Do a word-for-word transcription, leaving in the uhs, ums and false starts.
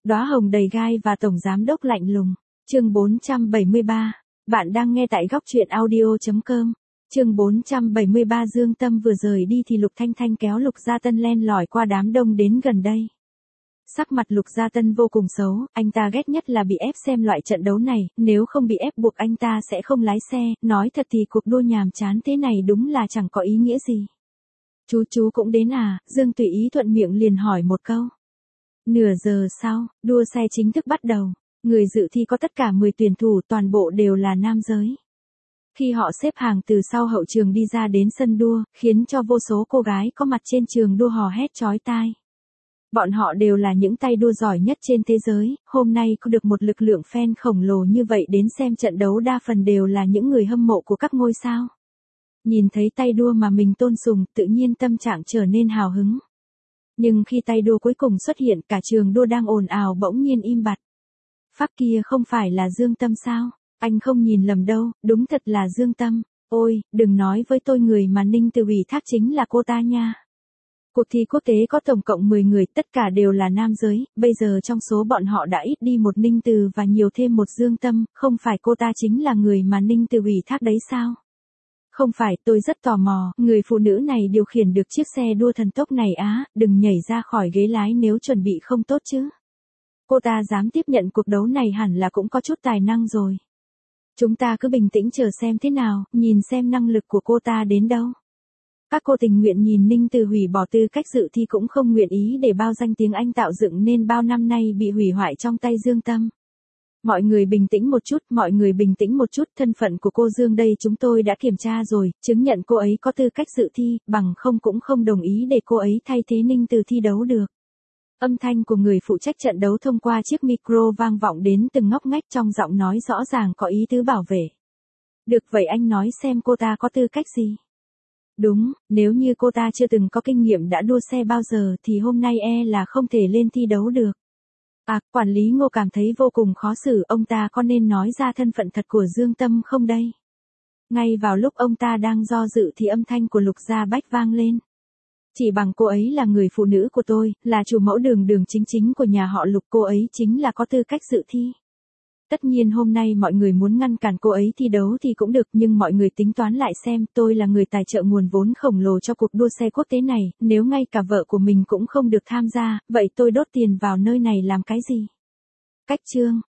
Đóa hồng đầy gai và tổng giám đốc lạnh lùng. Chương bốn trăm bảy mươi ba. Bạn đang nghe tại góc truyện audio chấm com. Chương bốn trăm bảy mươi ba. Dương Tâm vừa rời đi thì Lục Thanh Thanh kéo Lục Gia Tân len lỏi qua đám đông đến gần đây. Sắc mặt Lục Gia Tân vô cùng xấu, anh ta ghét nhất là bị ép xem loại trận đấu này, nếu không bị ép buộc anh ta sẽ không lái xe, nói thật thì cuộc đua nhàm chán thế này đúng là chẳng có ý nghĩa gì. Chú chú cũng đến à? Dương tùy ý thuận miệng liền hỏi một câu. Nửa giờ sau, đua xe chính thức bắt đầu. Người dự thi có tất cả mười tuyển thủ, toàn bộ đều là nam giới. Khi họ xếp hàng từ sau hậu trường đi ra đến sân đua, khiến cho vô số cô gái có mặt trên trường đua hò hét chói tai. Bọn họ đều là những tay đua giỏi nhất trên thế giới, hôm nay có được một lực lượng fan khổng lồ như vậy đến xem trận đấu đa phần đều là những người hâm mộ của các ngôi sao. Nhìn thấy tay đua mà mình tôn sùng, tự nhiên tâm trạng trở nên hào hứng. Nhưng khi tay đua cuối cùng xuất hiện, cả trường đua đang ồn ào bỗng nhiên im bặt. Pháp kia không phải là Dương Tâm sao? Anh không nhìn lầm đâu, đúng thật là Dương Tâm. Ôi, đừng nói với tôi người mà Ninh Từ ủy thác chính là cô ta nha. Cuộc thi quốc tế có tổng cộng mười người, tất cả đều là nam giới, bây giờ trong số bọn họ đã ít đi một Ninh Từ và nhiều thêm một Dương Tâm, không phải cô ta chính là người mà Ninh Từ ủy thác đấy sao? Không phải, tôi rất tò mò, người phụ nữ này điều khiển được chiếc xe đua thần tốc này á, đừng nhảy ra khỏi ghế lái nếu chuẩn bị không tốt chứ. Cô ta dám tiếp nhận cuộc đấu này hẳn là cũng có chút tài năng rồi. Chúng ta cứ bình tĩnh chờ xem thế nào, nhìn xem năng lực của cô ta đến đâu. Các cô tình nguyện nhìn Ninh Từ hủy bỏ tư cách dự thi cũng không nguyện ý để bao danh tiếng Anh tạo dựng nên bao năm nay bị hủy hoại trong tay Dương Tâm. Mọi người bình tĩnh một chút, mọi người bình tĩnh một chút, thân phận của cô Dương đây chúng tôi đã kiểm tra rồi, chứng nhận cô ấy có tư cách dự thi, bằng không cũng không đồng ý để cô ấy thay thế Ninh Từ thi đấu được. Âm thanh của người phụ trách trận đấu thông qua chiếc micro vang vọng đến từng ngóc ngách, trong giọng nói rõ ràng có ý tứ bảo vệ. Được vậy anh nói xem cô ta có tư cách gì? Đúng, nếu như cô ta chưa từng có kinh nghiệm đã đua xe bao giờ thì hôm nay e là không thể lên thi đấu được. À, quản lý Ngô cảm thấy vô cùng khó xử, ông ta có nên nói ra thân phận thật của Dương Tâm không đây? Ngay vào lúc ông ta đang do dự thì âm thanh của Lục Gia Bách vang lên. Chỉ bằng cô ấy là người phụ nữ của tôi, là chủ mẫu đường đường chính chính của nhà họ Lục, cô ấy chính là có tư cách dự thi. Tất nhiên hôm nay mọi người muốn ngăn cản cô ấy thi đấu thì cũng được, nhưng mọi người tính toán lại xem, tôi là người tài trợ nguồn vốn khổng lồ cho cuộc đua xe quốc tế này, nếu ngay cả vợ của mình cũng không được tham gia, vậy tôi đốt tiền vào nơi này làm cái gì? Cách chương,